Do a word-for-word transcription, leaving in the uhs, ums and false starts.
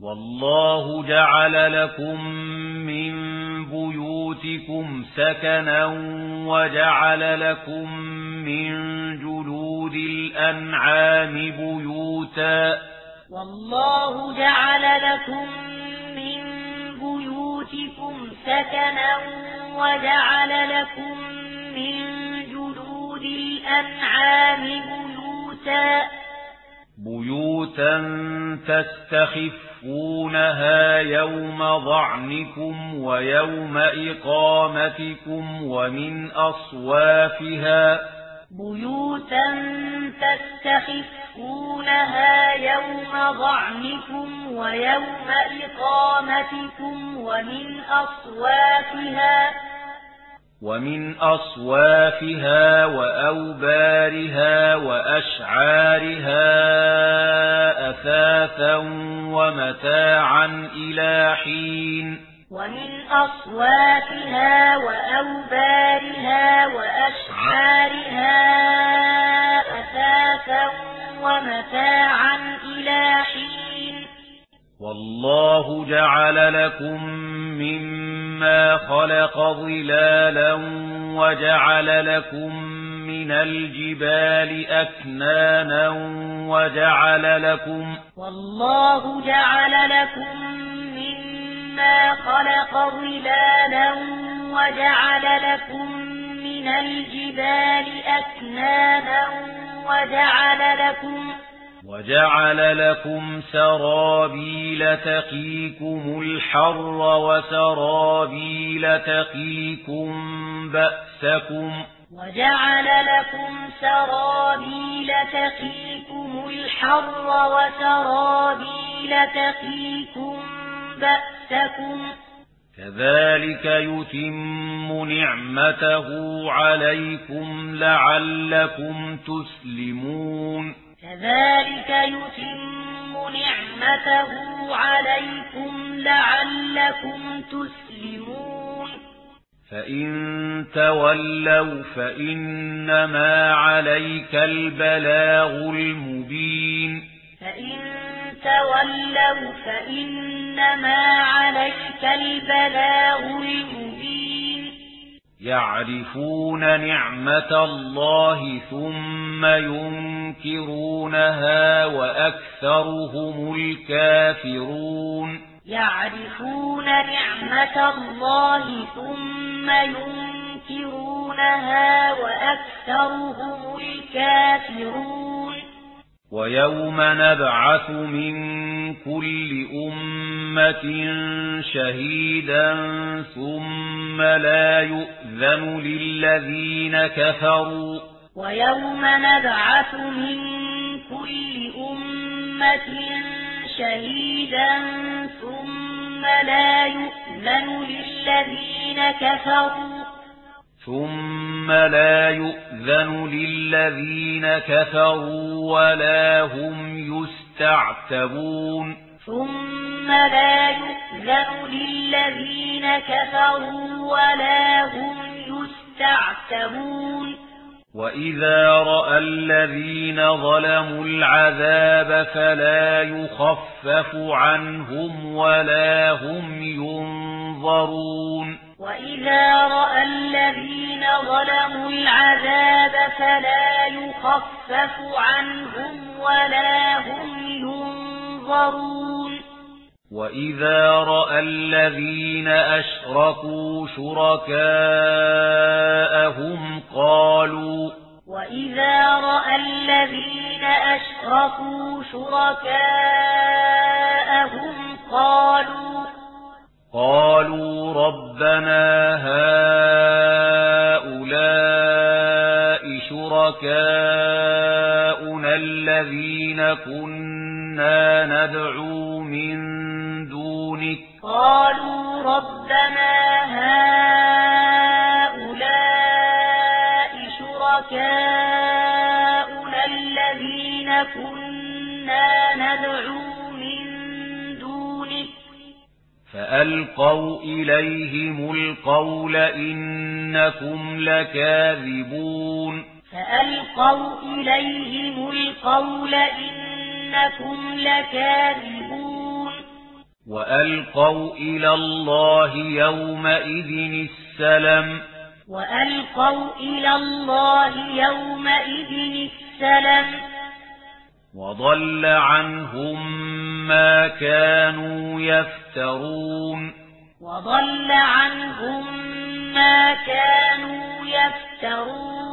والله جعل لكم من بيوتكم سكنا وجعل لكم من جلود الأنعام بيوتا والله جعل لكم من بيوتكم سكنا وجعل لكم من جلود الأنعام بيوتا بيوتا تستخفونها يوم ظعنكم ويوم إقامتكم ومن أصوافها بيوتا تستخفونها يوم ظعنكم ويوم إقامتكم ومن أصوافها ومن أصوافها وأوبارها وأشعارها أثاثا ومتاعا إلى حين ومن أصوافها وأوبارها وأشعارها أثاثا ومتاعا إلى حين والله جعل لكم مما خلق ظلالا وجعل لكم من الجبال أكنانا وجعل لكم والله جعل لكم مما خلق ظلالا وجعل لكم من الجبال أكنانا وجعل لكم وجعل لكم سرابيل تقيكم الحر وسرابيل تقيكم بأسكم وجعل لكم سرابيل تقيكم الحر وسرابيل تقيكم بأسكم كذلك يتم نعمته عليكم لعلكم تسلمون كذلك يتم نعمته عليكم لعلكم تسلمون فإن تولوا فإنما عليك البلاغ المبين فإن تولوا فإنما عليك البلاغ المبين يعرفون نعمة الله ثم ينكرونها وأكثرهم الكافرون يعرفون نعمة الله ثم ينكرونها وأكثرهم الكافرون ويوم نبعث من كل أمة شهيدا ثم لا يؤذن للذين كفروا ويوم نبعث من كل أمة شهيدا ثم لا يؤذن للذين كفروا ثم لا يؤذن للذين كفروا ولا هم يستعتبون ثم لا يؤذن للذين كفروا ولا هم يستعتبون وإذا رأى الذين ظلموا العذاب فلا يخفف عنهم ولا هم ينظرون وإذا رأى الذين ظلموا العذاب فلا يخفف عنهم ولا هم ينظرون وإذا رأى الذين أشركوا شركاءهم قالوا وإذا رأى الذين أشركوا شركاءهم قالوا قالوا ربنا هؤلاء شركاؤنا الذين كنا ندعو من دونك قالوا ربنا هؤلاء شركاؤنا الذين كنا ندعو من دونك فألقوا إليهم القول إنكم لكاذبون فألقوا إليهم القول إنكم لكاذبون وألقوا إلى الله يومئذ السلم وألقوا إلى الله يومئذ السلم وضل عنهم ما كانوا يفترون وضل عنهم ما كانوا يفترون